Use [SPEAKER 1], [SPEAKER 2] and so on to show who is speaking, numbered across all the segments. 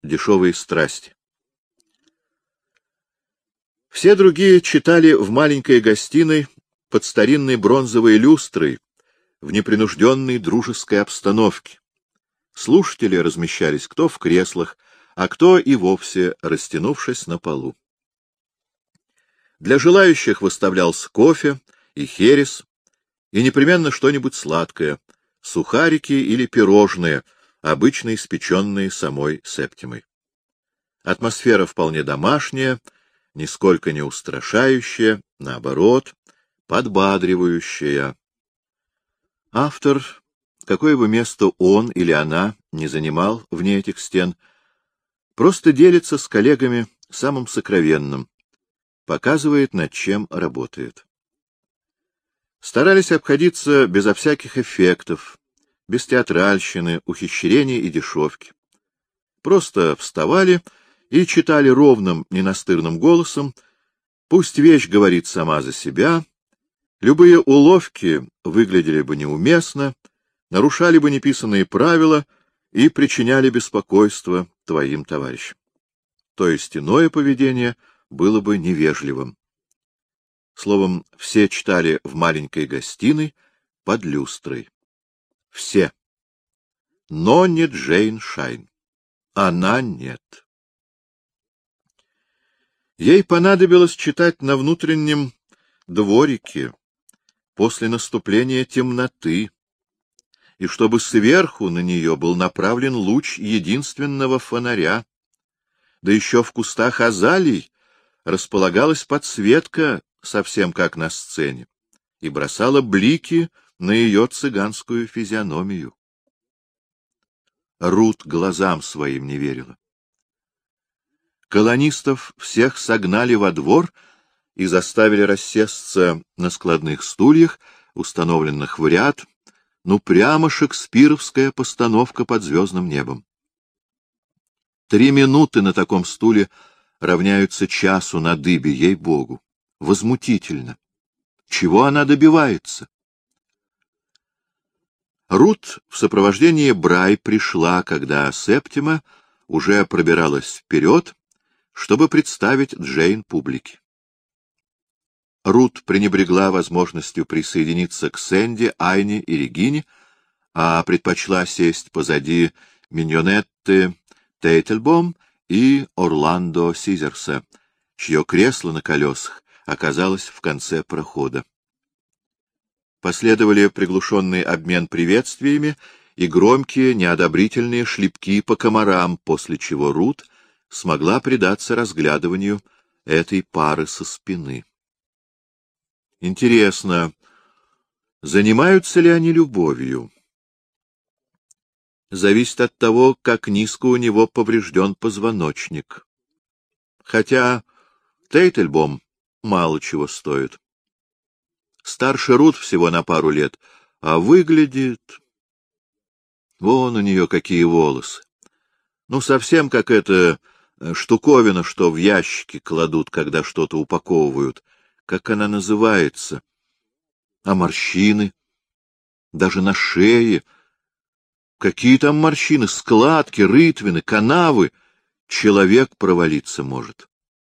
[SPEAKER 1] Дешевые страсти. Все другие читали в маленькой гостиной под старинной бронзовой люстрой в непринужденной дружеской обстановке. Слушатели размещались кто в креслах, а кто и вовсе растянувшись на полу. Для желающих выставлялся кофе и херес, и непременно что-нибудь сладкое, сухарики или пирожные, обычно испеченные самой Септимой. Атмосфера вполне домашняя, нисколько не устрашающая, наоборот, подбадривающая. Автор, какое бы место он или она не занимал вне этих стен, просто делится с коллегами самым сокровенным, показывает, над чем работает. Старались обходиться безо всяких эффектов, без театральщины, ухищрений и дешевки. Просто вставали и читали ровным, ненастырным голосом, пусть вещь говорит сама за себя, любые уловки выглядели бы неуместно, нарушали бы неписанные правила и причиняли беспокойство твоим товарищам. То есть иное поведение было бы невежливым. Словом, все читали в маленькой гостиной под люстрой. Все. Но не Джейн Шайн. Она нет. Ей понадобилось читать на внутреннем дворике после наступления темноты, и чтобы сверху на нее был направлен луч единственного фонаря, да еще в кустах азалий располагалась подсветка, совсем как на сцене, и бросала блики на ее цыганскую физиономию. Рут глазам своим не верила. Колонистов всех согнали во двор и заставили рассесться на складных стульях, установленных в ряд, ну прямо шекспировская постановка под звездным небом. 3 минуты на таком стуле равняются часу на дыбе, ей-богу. Возмутительно. Чего она добивается? Рут в сопровождении Брай пришла, когда Септима уже пробиралась вперед, чтобы представить Джейн публике. Рут пренебрегла возможностью присоединиться к Сэнди, Айне и Регине, а предпочла сесть позади Миньонетты Тейтельбом и Орландо Сизерса, чье кресло на колесах оказалось в конце прохода. Последовали приглушенный обмен приветствиями и громкие неодобрительные шлепки по комарам, после чего Рут смогла предаться разглядыванию этой пары со спины. Интересно, занимаются ли они любовью? Зависит от того, как низко у него поврежден позвоночник. Хотя Тейтельбом мало чего стоит. Старше Рут всего на пару лет, а выглядит... Вон у нее какие волосы. Ну, совсем как эта штуковина, что в ящики кладут, когда что-то упаковывают. Как она называется? А морщины? Даже на шее. Какие там морщины? Складки, рытвины, канавы. Человек провалиться может.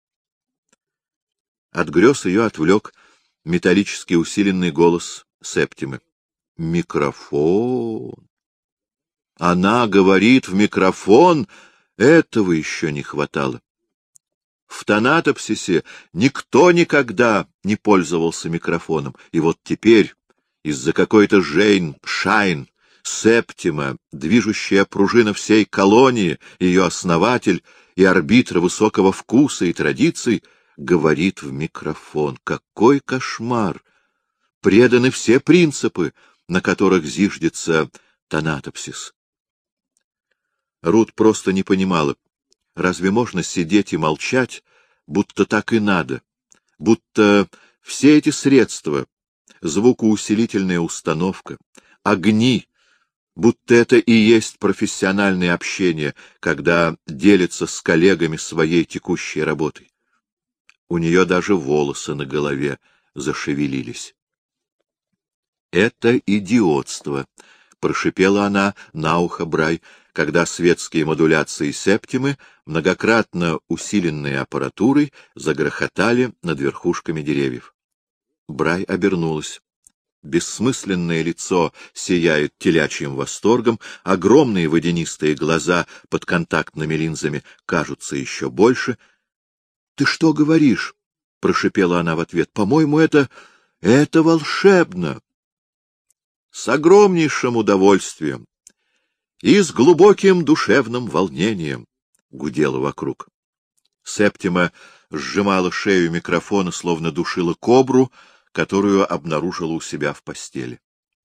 [SPEAKER 1] От грез ее отвлек металлически усиленный голос Септимы. Микрофон. Она говорит в микрофон, этого еще не хватало. В Танатопсисе никто никогда не пользовался микрофоном, и вот теперь из-за какой-то Джейн Шайн Септима, движущая пружина всей колонии, ее основатель и арбитр высокого вкуса и традиций, говорит в микрофон. Какой кошмар! Преданы все принципы, на которых зиждется Танатопсис. Рут просто не понимала, разве можно сидеть и молчать, будто так и надо, будто все эти средства, звукоусилительная установка, огни, будто это и есть профессиональное общение, когда делится с коллегами своей текущей работой. У нее даже волосы на голове зашевелились. — Это идиотство, — прошипела она на ухо Брай, когда светские модуляции Септимы, многократно усиленные аппаратурой, загрохотали над верхушками деревьев. Брай обернулась. Бессмысленное лицо сияет телячьим восторгом, огромные водянистые глаза под контактными линзами кажутся еще больше. — Ты что говоришь? — прошипела она в ответ. — По-моему, это волшебно. — С огромнейшим удовольствием и с глубоким душевным волнением, — гудело вокруг. Септима сжимала шею микрофона, словно душила кобру, которую обнаружила у себя в постели.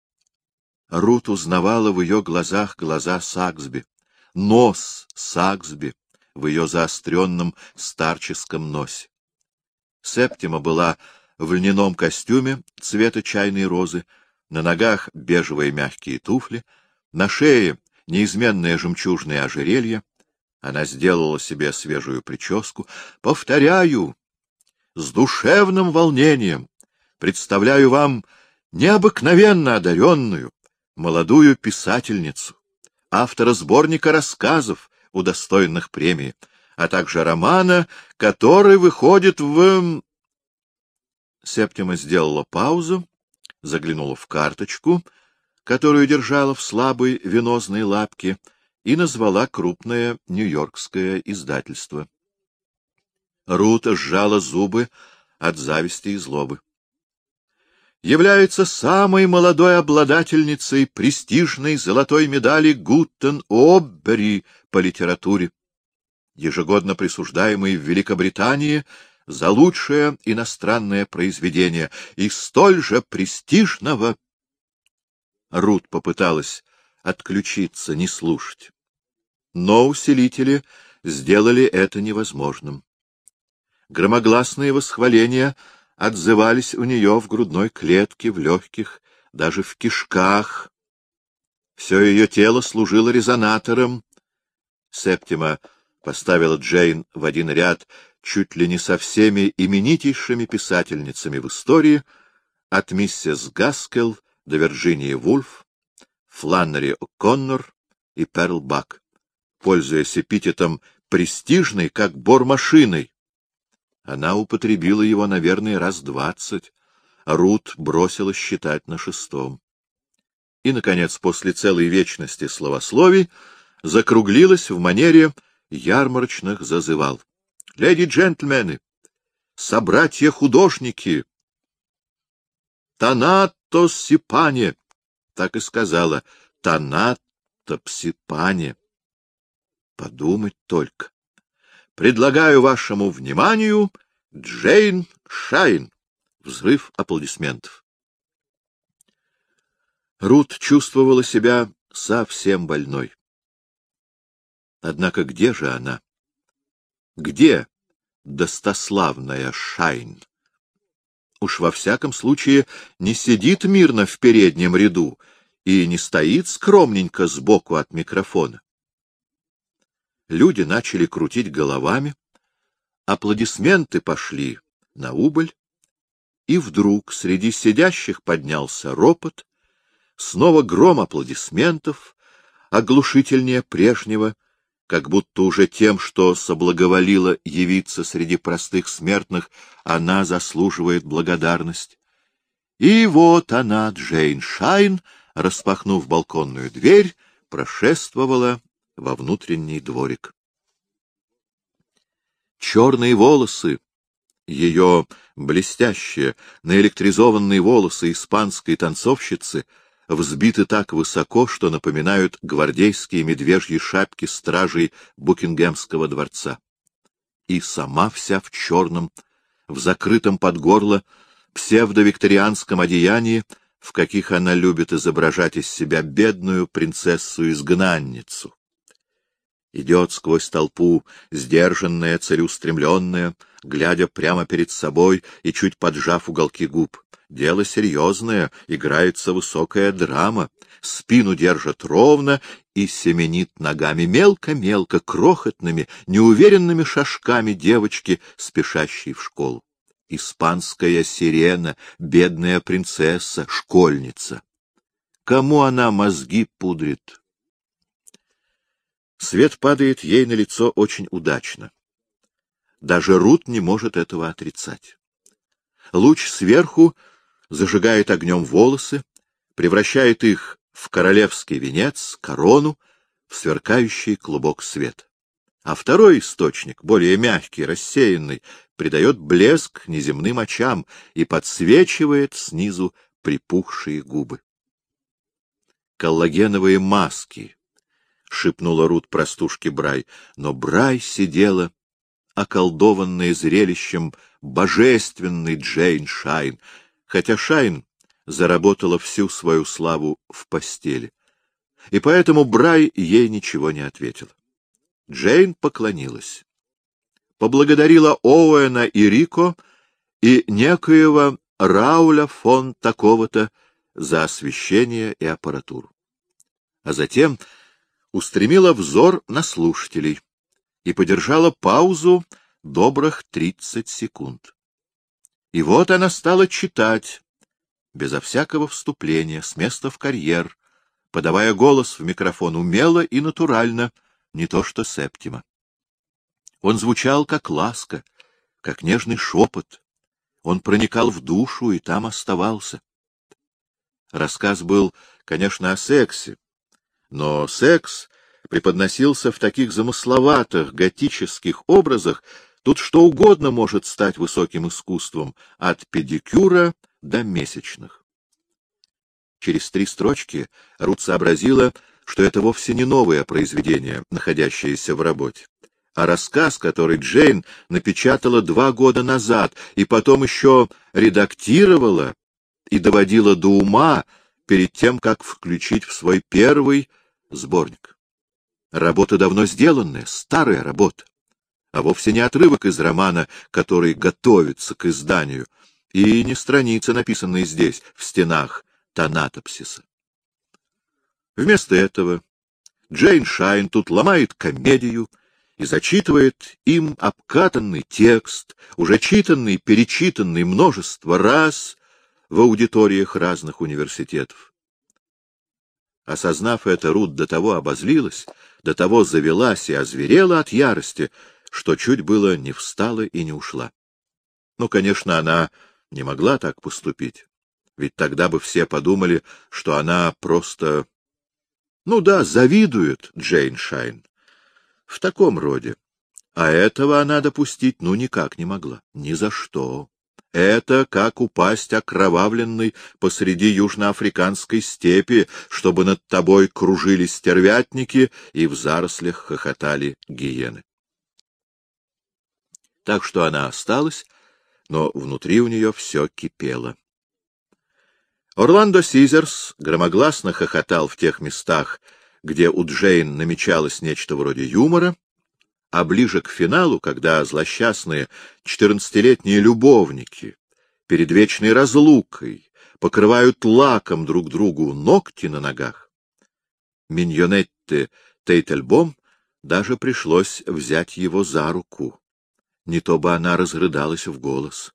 [SPEAKER 1] Рут узнавала в ее глазах глаза Саксби, нос Саксби в ее заостренном старческом носе. Септима была в льняном костюме цвета чайной розы, на ногах бежевые мягкие туфли, на шее неизменное жемчужное ожерелье. Она сделала себе свежую прическу. Повторяю, с душевным волнением представляю вам необыкновенно одаренную молодую писательницу, автора сборника рассказов, удостоенных премии, а также романа, который выходит в... Септима сделала паузу, заглянула в карточку, которую держала в слабой венозной лапке, и назвала крупное нью-йоркское издательство. Рут сжала зубы от зависти и злобы. Является самой молодой обладательницей престижной золотой медали Гутен-Оббери по литературе, ежегодно присуждаемой в Великобритании за лучшее иностранное произведение и столь же престижного. Рут попыталась отключиться, не слушать. Но усилители сделали это невозможным. Громогласные восхваления отзывались у нее в грудной клетке, в легких, даже в кишках. Все ее тело служило резонатором. Септима поставила Джейн в один ряд чуть ли не со всеми именитейшими писательницами в истории, от миссис Гаскелл до Вирджинии Вульф, Фланнери О'Коннор и Перл Бак, пользуясь эпитетом «престижной», как бормашиной. Она употребила его, наверное, раз 20. Рут бросила считать на 6-м. И, наконец, после целой вечности словословий, закруглилась в манере ярмарочных зазывал. «Леди и джентльмены! Собратья-художники! Танато Сипане!» Так и сказала. «Танато Псипане!» Подумать только. Предлагаю вашему вниманию Джейн Шайн. Взрыв аплодисментов. Рут чувствовала себя совсем больной. Однако где же она? Где достославная Шайн? Уж во всяком случае не сидит мирно в переднем ряду и не стоит скромненько сбоку от микрофона. Люди начали крутить головами, аплодисменты пошли на убыль, и вдруг среди сидящих поднялся ропот, снова гром аплодисментов, оглушительнее прежнего, как будто уже тем, что соблаговолила явиться среди простых смертных, она заслуживает благодарность. И вот она, Джейн Шайн, распахнув балконную дверь, прошествовала во внутренний дворик. Черные волосы, ее блестящие, наэлектризованные волосы испанской танцовщицы, взбиты так высоко, что напоминают гвардейские медвежьи шапки стражей Букингемского дворца. И сама вся в черном, в закрытом под горло, псевдовикторианском одеянии, в каких она любит изображать из себя бедную принцессу-изгнанницу. Идет сквозь толпу, сдержанная, целеустремленная, глядя прямо перед собой и чуть поджав уголки губ. Дело серьезное, играется высокая драма, спину держат ровно и семенит ногами мелко-мелко, крохотными, неуверенными шажками девочки, спешащей в школу. Испанская сирена, бедная принцесса, школьница. Кому она мозги пудрит? Свет падает ей на лицо очень удачно. Даже Рут не может этого отрицать. Луч сверху зажигает огнем волосы, превращает их в королевский венец, корону, в сверкающий клубок света. А второй источник, более мягкий, рассеянный, придает блеск неземным очам и подсвечивает снизу припухшие губы. «Коллагеновые маски», — шепнула Рут простушке Брай, но Брай сидела, околдованная зрелищем божественной Джейн Шайн, хотя Шайн заработала всю свою славу в постели, и поэтому Брай ей ничего не ответила. Джейн поклонилась, поблагодарила Оуэна и Рико и некоего Рауля фон такого-то за освещение и аппаратуру, а затем устремила взор на слушателей и подержала паузу добрых 30 секунд. И вот она стала читать, безо всякого вступления, с места в карьер, подавая голос в микрофон умело и натурально, не то что Септима. Он звучал как ласка, как нежный шепот. Он проникал в душу и там оставался. Рассказ был, конечно, о сексе, но секс преподносился в таких замысловатых готических образах, тут что угодно может стать высоким искусством, от педикюра до месячных. Через 3 строчки Рут сообразила, что это вовсе не новое произведение, находящееся в работе, а рассказ, который Джейн напечатала 2 года назад и потом еще редактировала и доводила до ума перед тем, как включить в свой первый сборник. Работа давно сделанная, старая работа, а вовсе не отрывок из романа, который готовится к изданию, и не страницы, написанные здесь, в стенах Танатопсиса. Вместо этого Джейн Шайн тут ломает комедию и зачитывает им обкатанный текст, уже читанный, перечитанный множество раз в аудиториях разных университетов. Осознав это, Рут до того обозлилась, до того завелась и озверела от ярости, что чуть было не встала и не ушла. Ну, конечно, она не могла так поступить, ведь тогда бы все подумали, что она просто... Ну да, завидует Джейн Шайн. В таком роде. А этого она допустить никак не могла. Ни за что. Это как упасть окровавленной посреди южноафриканской степи, чтобы над тобой кружили стервятники и в зарослях хохотали гиены. Так что она осталась, но внутри у нее все кипело. Орландо Сизерс громогласно хохотал в тех местах, где у Джейн намечалось нечто вроде юмора, а ближе к финалу, когда злосчастные 14-летние любовники перед вечной разлукой покрывают лаком друг другу ногти на ногах, Миньонетте Тейтельбом даже пришлось взять его за руку. Не то бы она разрыдалась в голос.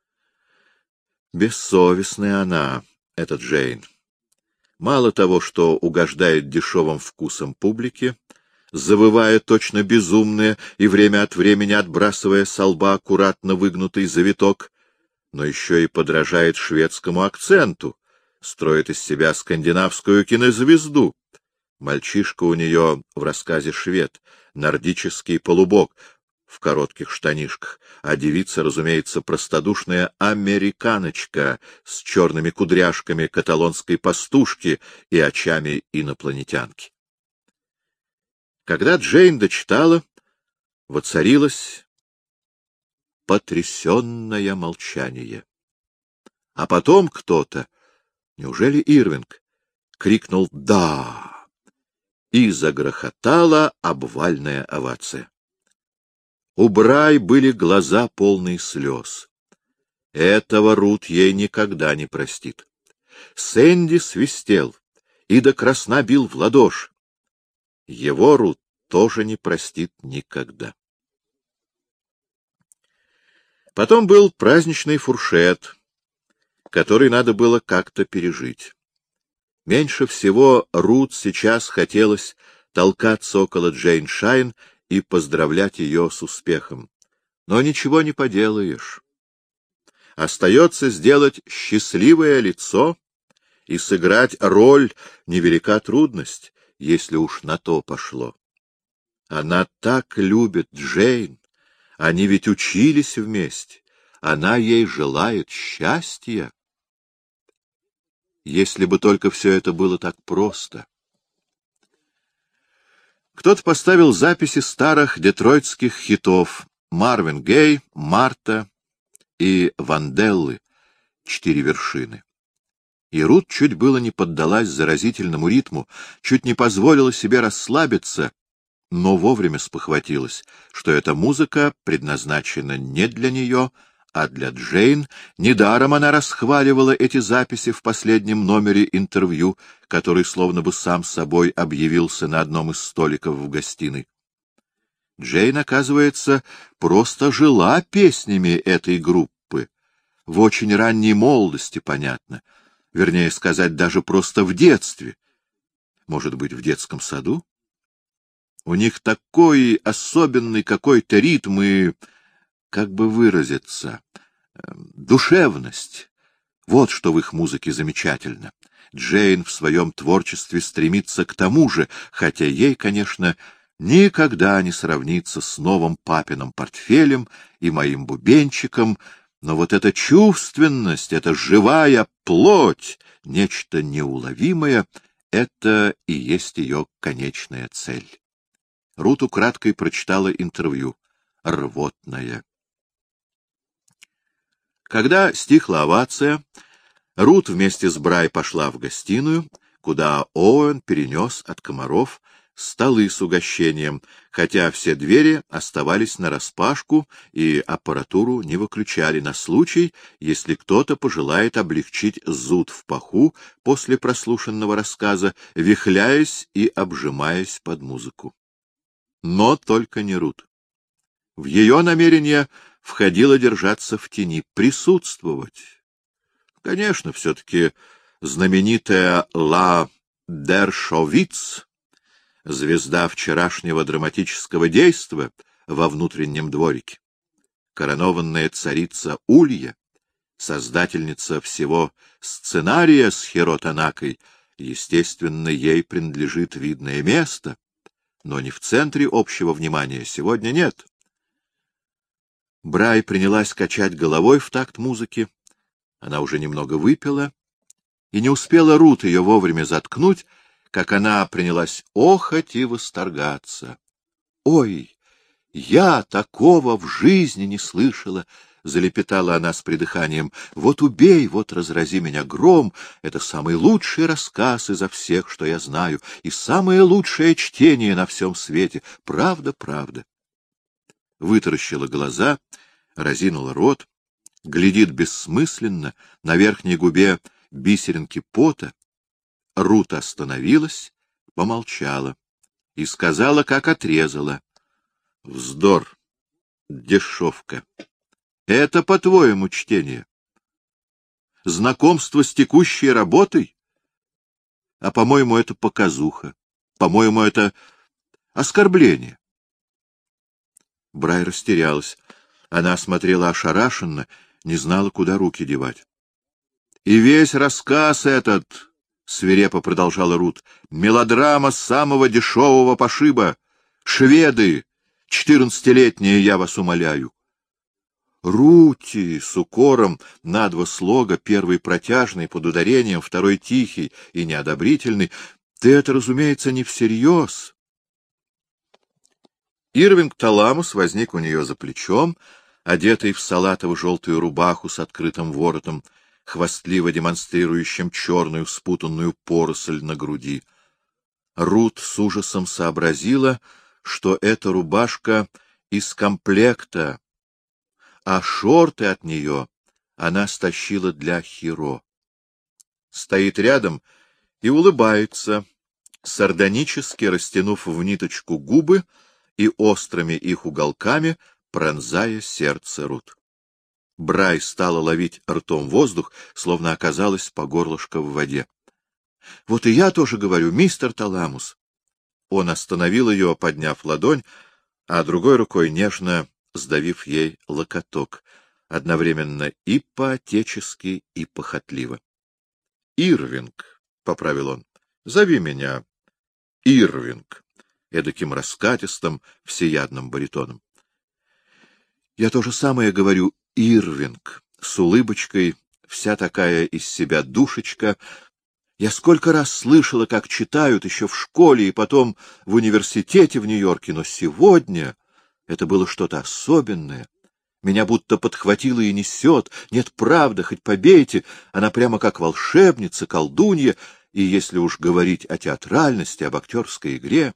[SPEAKER 1] Бессовестная она, эта Джейн. Мало того, что угождает дешевым вкусом публики, завывая точно безумная и время от времени отбрасывая со лба аккуратно выгнутый завиток, но еще и подражает шведскому акценту, строит из себя скандинавскую кинозвезду. Мальчишка у нее в рассказе швед, нордический полубог в коротких штанишках, а девица, разумеется, простодушная американочка с черными кудряшками каталонской пастушки и очами инопланетянки. Когда Джейн дочитала, воцарилось потрясенное молчание. А потом кто-то, неужели Ирвинг, крикнул «Да!» и загрохотала обвальная овация. У Брай были глаза полные слез. Этого Рут ей никогда не простит. Сэнди свистел и до красна бил в ладоши. Его Рут тоже не простит никогда. Потом был праздничный фуршет, который надо было как-то пережить. Меньше всего Рут сейчас хотелось толкаться около Джейн Шайн и поздравлять ее с успехом. Но ничего не поделаешь. Остается сделать счастливое лицо и сыграть роль невелика трудность, если уж на то пошло. Она так любит Джейн, они ведь учились вместе, она ей желает счастья. Если бы только все это было так просто. Кто-то поставил записи старых детройтских хитов Марвин Гей, Марта и Ванделлы «Четыре вершины». И Рут чуть было не поддалась заразительному ритму, чуть не позволила себе расслабиться, но вовремя спохватилась, что эта музыка предназначена не для нее, а для Джейн. Недаром она расхваливала эти записи в последнем номере интервью, который словно бы сам собой объявился на одном из столиков в гостиной. Джейн, оказывается, просто жила песнями этой группы. В очень ранней молодости, понятно. Вернее сказать, даже просто в детстве. Может быть, в детском саду? У них такой особенный какой-то ритм и, как бы выразиться, душевность. Вот что в их музыке замечательно. Джейн в своем творчестве стремится к тому же, хотя ей, конечно, никогда не сравнится с новым папиным портфелем и моим бубенчиком, но вот эта чувственность, эта живая плоть, нечто неуловимое — это и есть ее конечная цель. Рут украдкой прочитала интервью. Рвотное. Когда стихла овация, Рут вместе с Брай пошла в гостиную, куда Оуэн перенес от комаров столы с угощением, хотя все двери оставались нараспашку и аппаратуру не выключали на случай, если кто-то пожелает облегчить зуд в паху после прослушанного рассказа, вихляясь и обжимаясь под музыку. Но только не Рут. В ее намерение входило держаться в тени, присутствовать. Конечно, все-таки знаменитая Ла Дершовиц, звезда вчерашнего драматического действа во внутреннем дворике, коронованная царица Улья, создательница всего сценария с Хиро Танакой, естественно, ей принадлежит видное место, но не в центре общего внимания сегодня нет. Брай принялась качать головой в такт музыки. Она уже немного выпила, и не успела Рут ее вовремя заткнуть, как она принялась охать и восторгаться. — Ой, я такого в жизни не слышала! — залепетала она с придыханием. — Вот убей, вот разрази меня гром! Это самый лучший рассказ изо всех, что я знаю, и самое лучшее чтение на всем свете. Правда, правда. Вытаращила глаза, разинула рот, глядит бессмысленно, на верхней губе бисеринки пота. Рут остановилась, помолчала и сказала, как отрезала: — Вздор, дешевка. Это, по-твоему, чтение? Знакомство с текущей работой? А, по-моему, это показуха. По-моему, это оскорбление. Брай растерялась. Она смотрела ошарашенно, не знала, куда руки девать. — И весь рассказ этот, — свирепо продолжала Рут, — мелодрама самого дешевого пошиба. Шведы, 14-летние, я вас умоляю. Рути, с укором, на два слога, первый протяжный, под ударением, второй тихий и неодобрительный. Ты это, разумеется, не всерьез. Ирвинг Таламус возник у нее за плечом, одетый в салатово-желтую рубаху с открытым воротом, хвастливо демонстрирующим черную спутанную поросль на груди. Рут с ужасом сообразила, что эта рубашка из комплекта, а шорты от нее она стащила для Хиро. Стоит рядом и улыбается, сардонически растянув в ниточку губы и острыми их уголками пронзая сердце Рут. Брай стала ловить ртом воздух, словно оказалась по горлышко в воде. — Вот и я тоже говорю, мистер Таламус. Он остановил ее, подняв ладонь, а другой рукой нежно сдавив ей локоток, одновременно и по-отечески, и похотливо. — Ирвинг, — поправил он, — зови меня Ирвинг, эдаким раскатистым, всеядным баритоном. — Я то же самое говорю, Ирвинг, с улыбочкой, вся такая из себя душечка. Я сколько раз слышала, как читают еще в школе и потом в университете в Нью-Йорке, но сегодня это было что-то особенное. Меня будто подхватило и несет. Нет, правда, хоть побейте, она прямо как волшебница, колдунья, и если уж говорить о театральности, об актерской игре...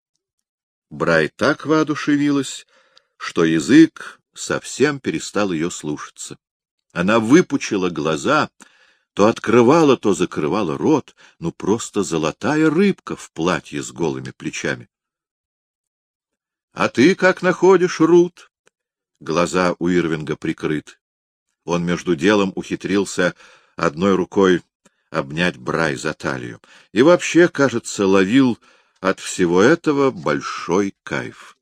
[SPEAKER 1] Брай так воодушевилась, что язык совсем перестал ее слушаться. Она выпучила глаза, то открывала, то закрывала рот, ну просто золотая рыбка в платье с голыми плечами. — А ты как находишь, Рут? Глаза у Ирвинга прикрыты. Он между делом ухитрился одной рукой обнять Брай за талию. И вообще, кажется, ловил от всего этого большой кайф.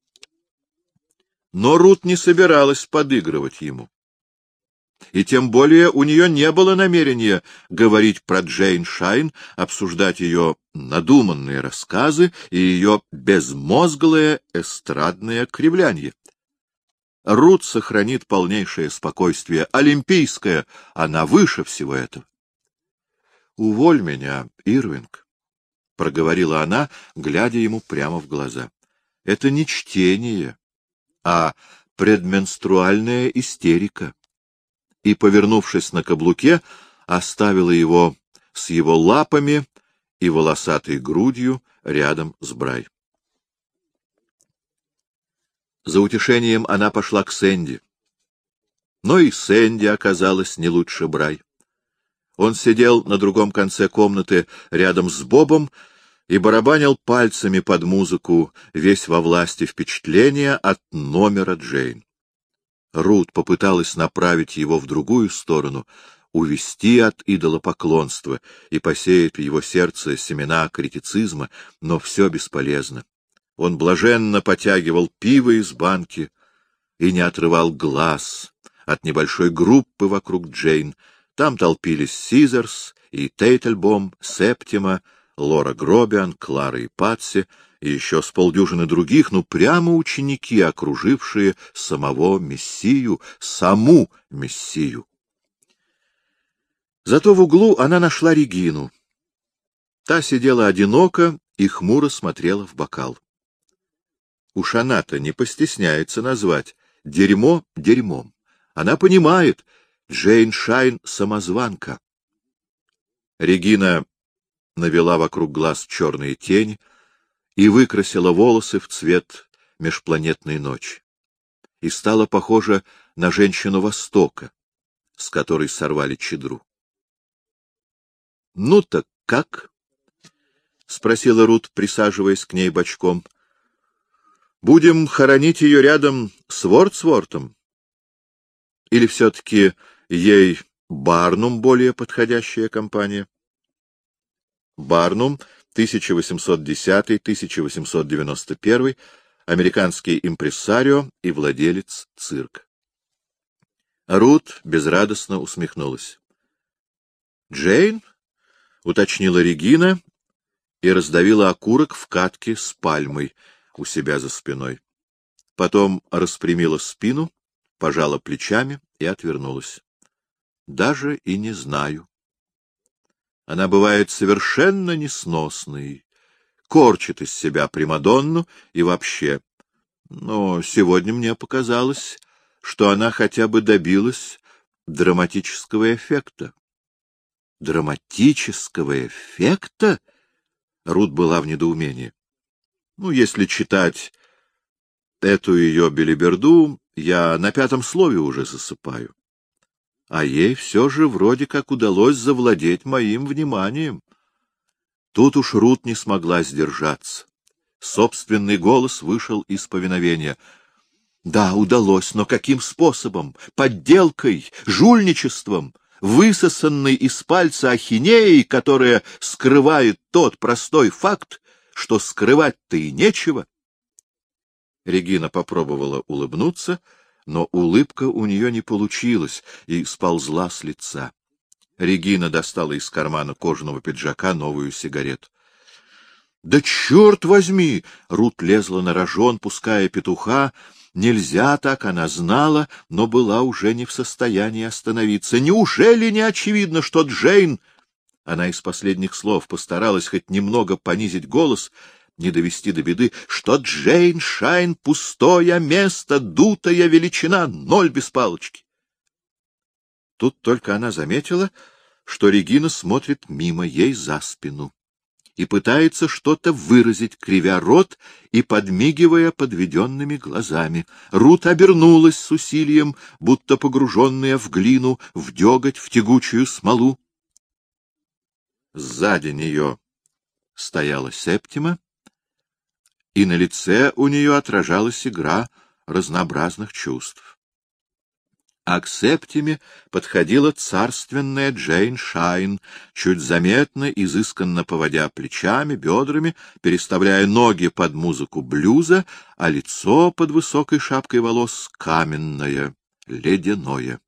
[SPEAKER 1] Но Рут не собиралась подыгрывать ему. И тем более у нее не было намерения говорить про Джейн Шайн, обсуждать ее надуманные рассказы и ее безмозглое эстрадное кривлянье. Рут сохранит полнейшее спокойствие, олимпийское, она выше всего этого. — Уволь меня, Ирвинг, — проговорила она, глядя ему прямо в глаза. — Это не чтение, а предменструальная истерика. И, повернувшись на каблуке, оставила его с его лапами и волосатой грудью рядом с Брай. За утешением она пошла к Сэнди. Но и Сэнди оказалась не лучше Брай. Он сидел на другом конце комнаты рядом с Бобом и барабанил пальцами под музыку, весь во власти впечатления от номера Джейн. Рут попыталась направить его в другую сторону, увести от идолопоклонства и посеять в его сердце семена критицизма, но все бесполезно. Он блаженно потягивал пиво из банки и не отрывал глаз от небольшой группы вокруг Джейн. Там толпились Сизерс и Тейтельбом, Септима, Лора Гробиан, Клара и Патси, и еще с полдюжины других, ну, прямо ученики, окружившие самого Мессию, саму Мессию. Зато в углу она нашла Регину. Та сидела одиноко и хмуро смотрела в бокал. Уж она-то не постесняется назвать дерьмо дерьмом. Она понимает, Джейн Шайн — самозванка. Регина навела вокруг глаз черные тени и выкрасила волосы в цвет межпланетной ночи. И стала похожа на женщину Востока, с которой сорвали чадру. — Ну так как? — спросила Рут, присаживаясь к ней бочком. — Будем хоронить ее рядом с Вордсвортом? Или все-таки ей Барнум более подходящая компания? Барнум, 1810-1891, американский импрессарио и владелец цирка. Рут безрадостно усмехнулась. — Джейн? — уточнила Регина и раздавила окурок в катке с пальмой у себя за спиной. Потом распрямила спину, пожала плечами и отвернулась. — Даже и не знаю. Она бывает совершенно несносной, корчит из себя примадонну и вообще. Но сегодня мне показалось, что она хотя бы добилась драматического эффекта. Драматического эффекта? Рут была в недоумении. Ну, если читать эту ее белиберду, я на 5-м слове уже засыпаю. А ей все же вроде как удалось завладеть моим вниманием. Тут уж Рут не смогла сдержаться. Собственный голос вышел из повиновения. Да, удалось, но каким способом? Подделкой, жульничеством, высосанной из пальца ахинеей, которая скрывает тот простой факт, что скрывать-то и нечего. Регина попробовала улыбнуться, но улыбка у нее не получилась и сползла с лица. Регина достала из кармана кожаного пиджака новую сигарету. — Да черт возьми! — Рут лезла на рожон, пуская петуха. Нельзя так, она знала, но была уже не в состоянии остановиться. Неужели не очевидно, что Джейн... Она из последних слов постаралась хоть немного понизить голос, не довести до беды, что Джейн Шайн — пустое место, дутая величина, ноль без палочки. Тут только она заметила, что Регина смотрит мимо, ей за спину, и пытается что-то выразить, кривя рот и подмигивая подведенными глазами. Рут обернулась с усилием, будто погруженная в глину, в деготь, в тягучую смолу. Сзади нее стояла Септима, и на лице у нее отражалась игра разнообразных чувств. А к Септиме подходила царственная Джейн Шайн, чуть заметно, изысканно поводя плечами, бедрами, переставляя ноги под музыку блюза, а лицо под высокой шапкой волос каменное, ледяное.